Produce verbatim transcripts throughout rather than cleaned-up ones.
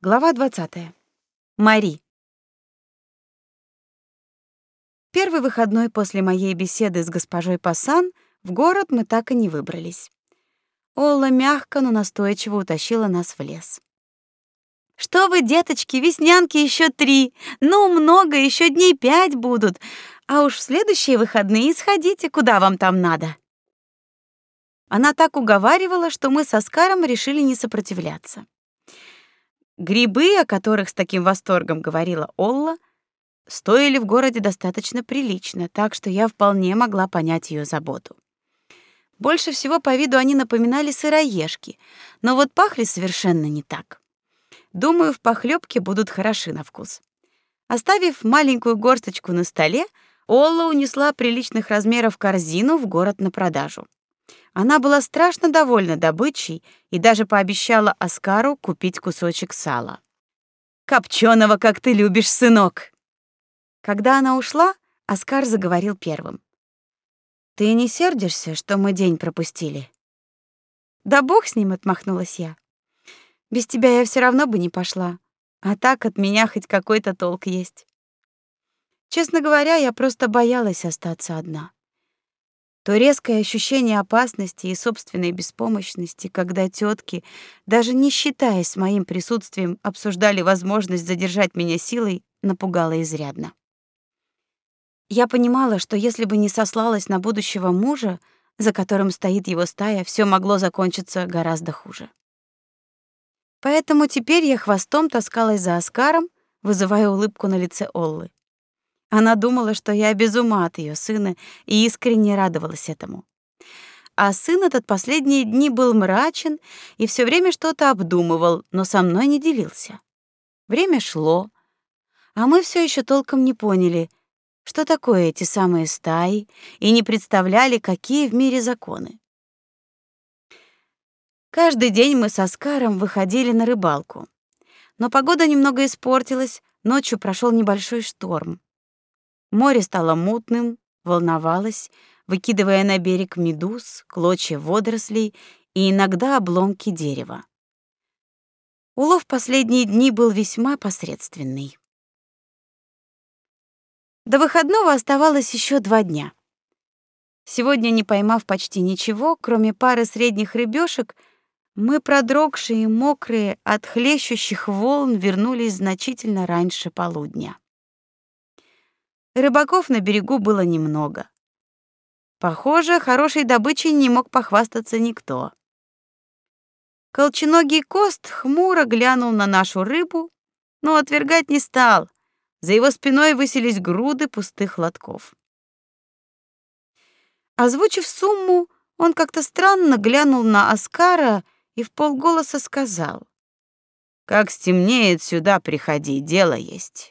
Глава двадцатая. Мари. Первый выходной после моей беседы с госпожой Пассан в город мы так и не выбрались. Олла мягко, но настойчиво утащила нас в лес. «Что вы, деточки, веснянки еще три, ну, много, еще дней пять будут, а уж в следующие выходные сходите, куда вам там надо». Она так уговаривала, что мы с Оскаром решили не сопротивляться. Грибы, о которых с таким восторгом говорила Олла, стоили в городе достаточно прилично, так что я вполне могла понять ее заботу. Больше всего по виду они напоминали сыроежки, но вот пахли совершенно не так. Думаю, в похлебке будут хороши на вкус. Оставив маленькую горсточку на столе, Олла унесла приличных размеров корзину в город на продажу. Она была страшно довольна добычей и даже пообещала Оскару купить кусочек сала. «Копченого, как ты любишь, сынок!» Когда она ушла, Оскар заговорил первым. «Ты не сердишься, что мы день пропустили?» «Да бог с ним», — отмахнулась я. «Без тебя я все равно бы не пошла, а так от меня хоть какой-то толк есть». Честно говоря, я просто боялась остаться одна. То резкое ощущение опасности и собственной беспомощности, когда тетки, даже не считаясь с моим присутствием, обсуждали возможность задержать меня силой, напугало изрядно. Я понимала, что если бы не сослалась на будущего мужа, за которым стоит его стая, все могло закончиться гораздо хуже. Поэтому теперь я хвостом таскалась за Оскаром, вызывая улыбку на лице Оллы. Она думала, что я без ума от ее сына, и искренне радовалась этому. А сын этот последние дни был мрачен и все время что-то обдумывал, но со мной не делился. Время шло, а мы все еще толком не поняли, что такое эти самые стаи, и не представляли, какие в мире законы. Каждый день мы с Оскаром выходили на рыбалку. Но погода немного испортилась, ночью прошел небольшой шторм. Море стало мутным, волновалось, выкидывая на берег медуз, клочья водорослей и иногда обломки дерева. Улов последние дни был весьма посредственный. До выходного оставалось еще два дня. Сегодня, не поймав почти ничего, кроме пары средних рыбешек, мы, продрогшие и мокрые от хлещущих волн, вернулись значительно раньше полудня. Рыбаков на берегу было немного. Похоже, хорошей добычей не мог похвастаться никто. Колченогий Кост хмуро глянул на нашу рыбу, но отвергать не стал. За его спиной высились груды пустых лотков. Озвучив сумму, он как-то странно глянул на Оскара и вполголоса сказал: «Как стемнеет, сюда приходи, дело есть».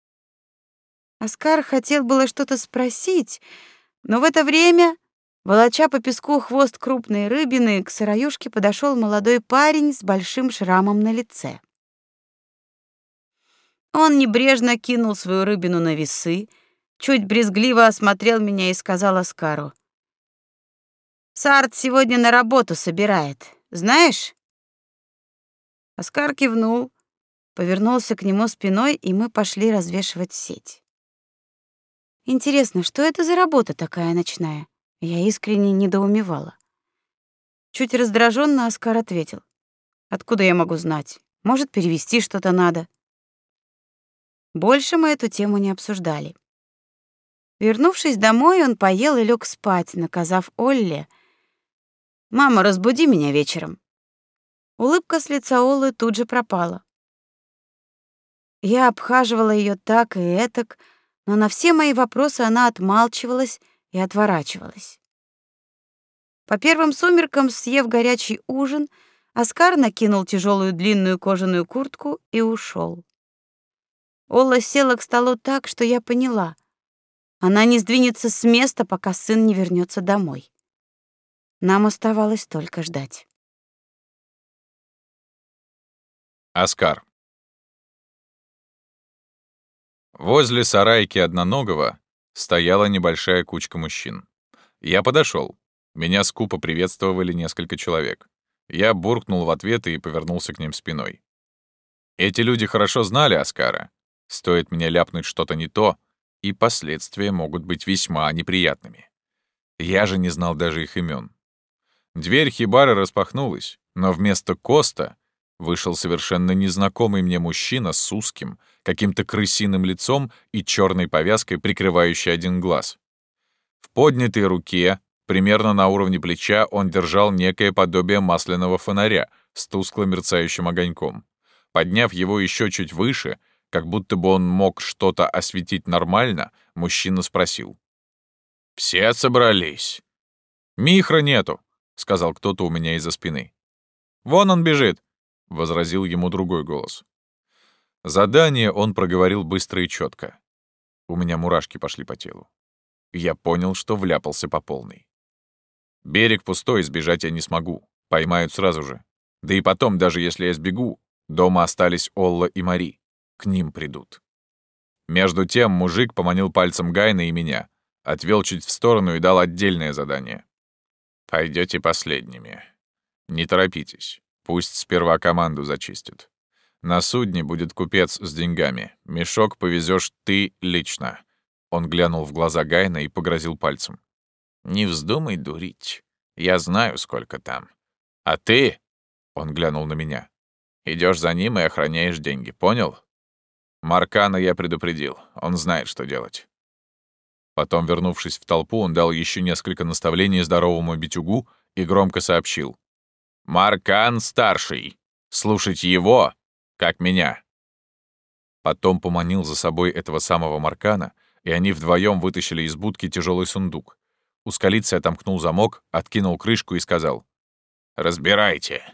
Оскар хотел было что-то спросить, но в это время, волоча по песку хвост крупной рыбины, к сыроюшке подошел молодой парень с большим шрамом на лице. Он небрежно кинул свою рыбину на весы, чуть брезгливо осмотрел меня и сказал Оскару: «Сарт сегодня на работу собирает, знаешь?» Оскар кивнул, повернулся к нему спиной, и мы пошли развешивать сеть. Интересно, что это за работа такая ночная? Я искренне недоумевала. Чуть раздраженно Оскар ответил: «Откуда я могу знать? Может, перевести что-то надо». Больше мы эту тему не обсуждали. Вернувшись домой, он поел и лег спать, наказав Олле: «Мама, разбуди меня вечером». Улыбка с лица Оллы тут же пропала. Я обхаживала ее так и этак, но на все мои вопросы она отмалчивалась и отворачивалась. По первым сумеркам, съев горячий ужин, Оскар накинул тяжелую длинную кожаную куртку и ушел. Олла села к столу так, что я поняла: она не сдвинется с места, пока сын не вернется домой. Нам оставалось только ждать. Оскар. Возле сарайки одноногого стояла небольшая кучка мужчин. Я подошел. Меня скупо приветствовали несколько человек. Я буркнул в ответ и повернулся к ним спиной. Эти люди хорошо знали Оскара. Стоит мне ляпнуть что-то не то, и последствия могут быть весьма неприятными. Я же не знал даже их имен. Дверь хибары распахнулась, но вместо Коста вышел совершенно незнакомый мне мужчина с узким, каким-то крысиным лицом и черной повязкой, прикрывающей один глаз. В поднятой руке, примерно на уровне плеча, он держал некое подобие масляного фонаря с тускло мерцающим огоньком. Подняв его еще чуть выше, как будто бы он мог что-то осветить нормально, мужчина спросил. «Все собрались?» «Михра нету», — сказал кто-то у меня из-за спины. «Вон он бежит», — возразил ему другой голос. Задание он проговорил быстро и четко. У меня мурашки пошли по телу. Я понял, что вляпался по полной. Берег пустой, сбежать я не смогу. Поймают сразу же. Да и потом, даже если я сбегу, дома остались Олла и Мари. К ним придут. Между тем мужик поманил пальцем Гайна и меня, отвел чуть в сторону и дал отдельное задание. «Пойдете последними. Не торопитесь. Пусть сперва команду зачистят. На судне будет купец с деньгами. Мешок повезешь ты лично». Он глянул в глаза Гайна и погрозил пальцем. «Не вздумай дурить. Я знаю, сколько там. А ты...» — он глянул на меня. «Идешь за ним и охраняешь деньги, понял? Маркана я предупредил. Он знает, что делать». Потом, вернувшись в толпу, он дал еще несколько наставлений здоровому битюгу и громко сообщил. «Маркан старший. Слушать его, как меня». Потом поманил за собой этого самого Маркана, и они вдвоем вытащили из будки тяжелый сундук. Ускалицей отомкнул замок, откинул крышку и сказал: «Разбирайте».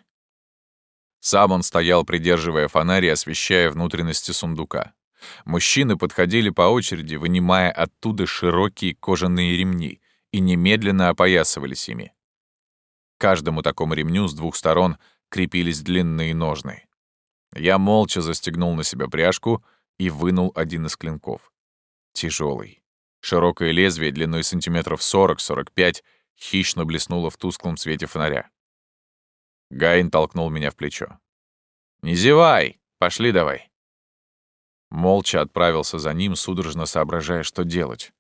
Сам он стоял, придерживая фонарь и освещая внутренности сундука. Мужчины подходили по очереди, вынимая оттуда широкие кожаные ремни, и немедленно опоясывались ими. К каждому такому ремню с двух сторон крепились длинные ножны. Я молча застегнул на себя пряжку и вынул один из клинков. Тяжелый. Широкое лезвие длиной сантиметров сорок-сорок пять хищно блеснуло в тусклом свете фонаря. Гайн толкнул меня в плечо. «Не зевай! Пошли давай!» Молча отправился за ним, судорожно соображая, что делать.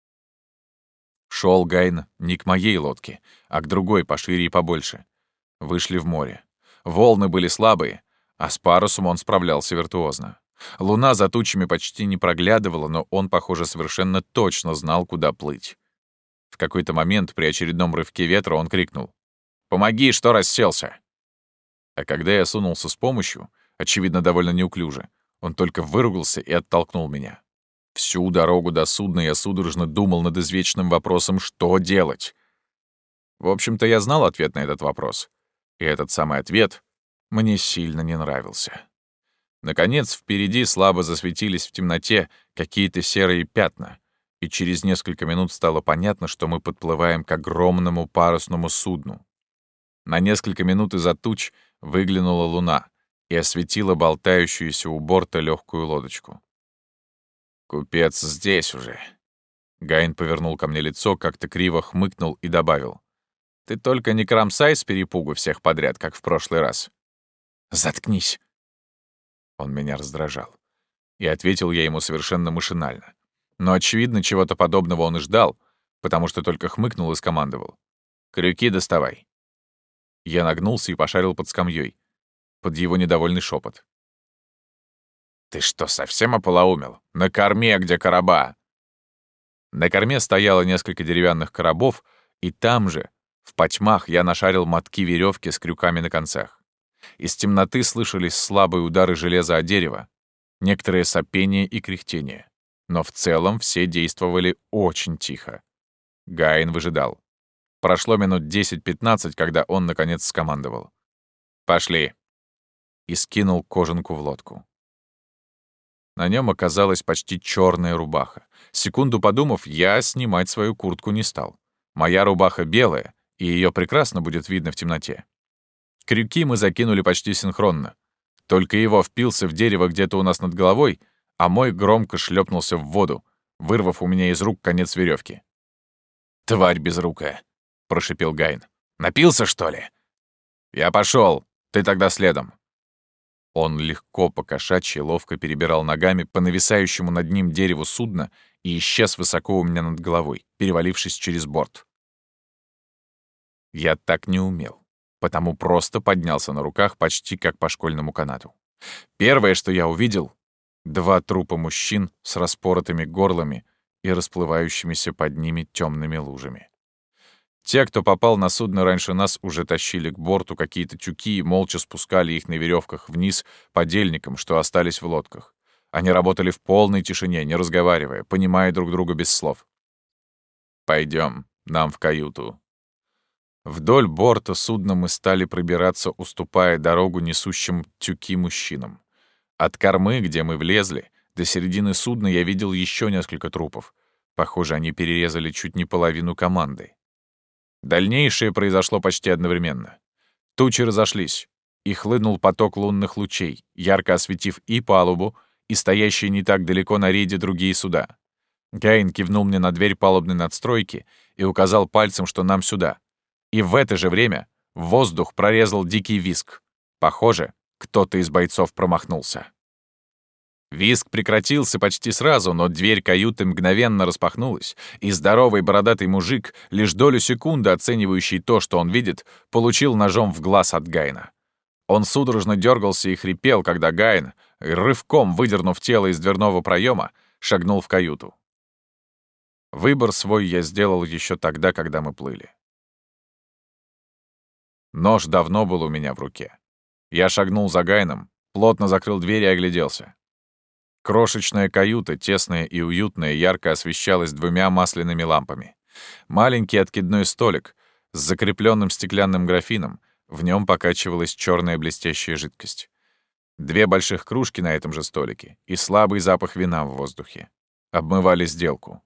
Шел Гайн не к моей лодке, а к другой, пошире и побольше. Вышли в море. Волны были слабые, а с парусом он справлялся виртуозно. Луна за тучами почти не проглядывала, но он, похоже, совершенно точно знал, куда плыть. В какой-то момент при очередном рывке ветра он крикнул: «Помоги, что расселся!» А когда я сунулся с помощью, очевидно, довольно неуклюже, он только выругался и оттолкнул меня. Всю дорогу до судна я судорожно думал над извечным вопросом, что делать. В общем-то, я знал ответ на этот вопрос. И этот самый ответ мне сильно не нравился. Наконец, впереди слабо засветились в темноте какие-то серые пятна, и через несколько минут стало понятно, что мы подплываем к огромному парусному судну. На несколько минут из-за туч выглянула луна и осветила болтающуюся у борта легкую лодочку. «Купец здесь уже». Гайн повернул ко мне лицо, как-то криво хмыкнул и добавил: «Ты только не кромсай с перепугу всех подряд, как в прошлый раз». «Заткнись!» Он меня раздражал. И ответил я ему совершенно машинально. Но, очевидно, чего-то подобного он и ждал, потому что только хмыкнул и скомандовал: «Крюки доставай». Я нагнулся и пошарил под скамьей, под его недовольный шепот. «Ты что, совсем ополоумел? На корме, где короба!» На корме стояло несколько деревянных коробов, и там же, в потьмах, я нашарил мотки веревки с крюками на концах. Из темноты слышались слабые удары железа о дерево, некоторые сопения и кряхтения. Но в целом все действовали очень тихо. Гайн выжидал. Прошло минут десять-пятнадцать, когда он, наконец, скомандовал: «Пошли!» и скинул кожанку в лодку. На нем оказалась почти черная рубаха. Секунду подумав, я снимать свою куртку не стал. Моя рубаха белая, и ее прекрасно будет видно в темноте. Крюки мы закинули почти синхронно. Только его впился в дерево где-то у нас над головой, а мой громко шлепнулся в воду, вырвав у меня из рук конец веревки. «Тварь безрукая!» — прошипел Гайн. «Напился, что ли?» «Я пошел, ты тогда следом». Он легко по-кошачьи ловко перебирал ногами по нависающему над ним дереву судна и исчез высоко у меня над головой, перевалившись через борт. Я так не умел, потому просто поднялся на руках почти как по школьному канату. Первое, что я увидел — два трупа мужчин с распоротыми горлами и расплывающимися под ними темными лужами. Те, кто попал на судно раньше нас, уже тащили к борту какие-то тюки и молча спускали их на веревках вниз по дельникам, что остались в лодках. Они работали в полной тишине, не разговаривая, понимая друг друга без слов. «Пойдем, нам в каюту». Вдоль борта судна мы стали пробираться, уступая дорогу несущим тюки мужчинам. От кормы, где мы влезли, до середины судна я видел еще несколько трупов. Похоже, они перерезали чуть не половину команды. Дальнейшее произошло почти одновременно. Тучи разошлись, и хлынул поток лунных лучей, ярко осветив и палубу, и стоящие не так далеко на рейде другие суда. Гаин кивнул мне на дверь палубной надстройки и указал пальцем, что нам сюда. И в это же время в воздух прорезал дикий визг. Похоже, кто-то из бойцов промахнулся. Визг прекратился почти сразу, но дверь каюты мгновенно распахнулась, и здоровый бородатый мужик, лишь долю секунды оценивающий то, что он видит, получил ножом в глаз от Гайна. Он судорожно дергался и хрипел, когда Гайн, рывком выдернув тело из дверного проема, шагнул в каюту. Выбор свой я сделал еще тогда, когда мы плыли. Нож давно был у меня в руке. Я шагнул за Гайном, плотно закрыл дверь и огляделся. Крошечная каюта, тесная и уютная, ярко освещалась двумя масляными лампами. Маленький откидной столик с закрепленным стеклянным графином, в нем покачивалась черная блестящая жидкость. Две больших кружки на этом же столике и слабый запах вина в воздухе обмывали сделку.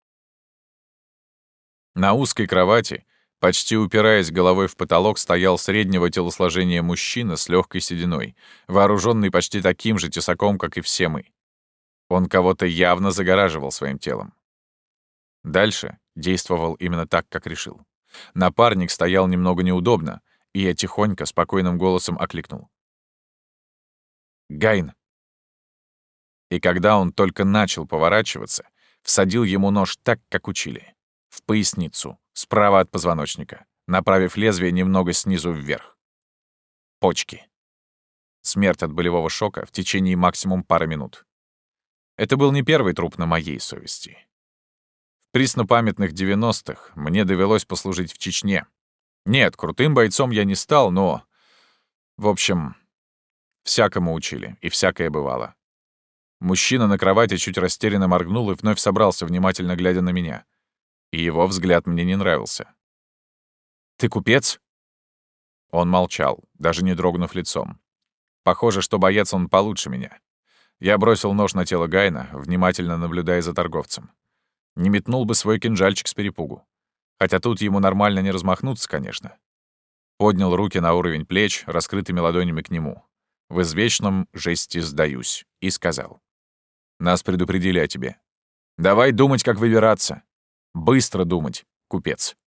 На узкой кровати, почти упираясь головой в потолок, стоял среднего телосложения мужчина с легкой сединой, вооруженный почти таким же тесаком, как и все мы. Он кого-то явно загораживал своим телом. Дальше действовал именно так, как решил. Напарник стоял немного неудобно, и я тихонько, спокойным голосом окликнул. «Гайн!» И когда он только начал поворачиваться, всадил ему нож так, как учили. В поясницу, справа от позвоночника, направив лезвие немного снизу вверх. Почки. Смерть от болевого шока в течение максимум пары минут. Это был не первый труп на моей совести. В преснопамятных девяностых мне довелось послужить в Чечне. Нет, крутым бойцом я не стал, но... В общем, всякому учили, и всякое бывало. Мужчина на кровати чуть растерянно моргнул и вновь собрался, внимательно глядя на меня. И его взгляд мне не нравился. «Ты купец?» Он молчал, даже не дрогнув лицом. Похоже, что боец он получше меня. Я бросил нож на тело Гайна, внимательно наблюдая за торговцем. Не метнул бы свой кинжальчик с перепугу. Хотя тут ему нормально не размахнуться, конечно. Поднял руки на уровень плеч, раскрытыми ладонями к нему. В извечном жесте «сдаюсь» и сказал. «Нас предупредили о тебе. Давай думать, как выбираться. Быстро думать, купец».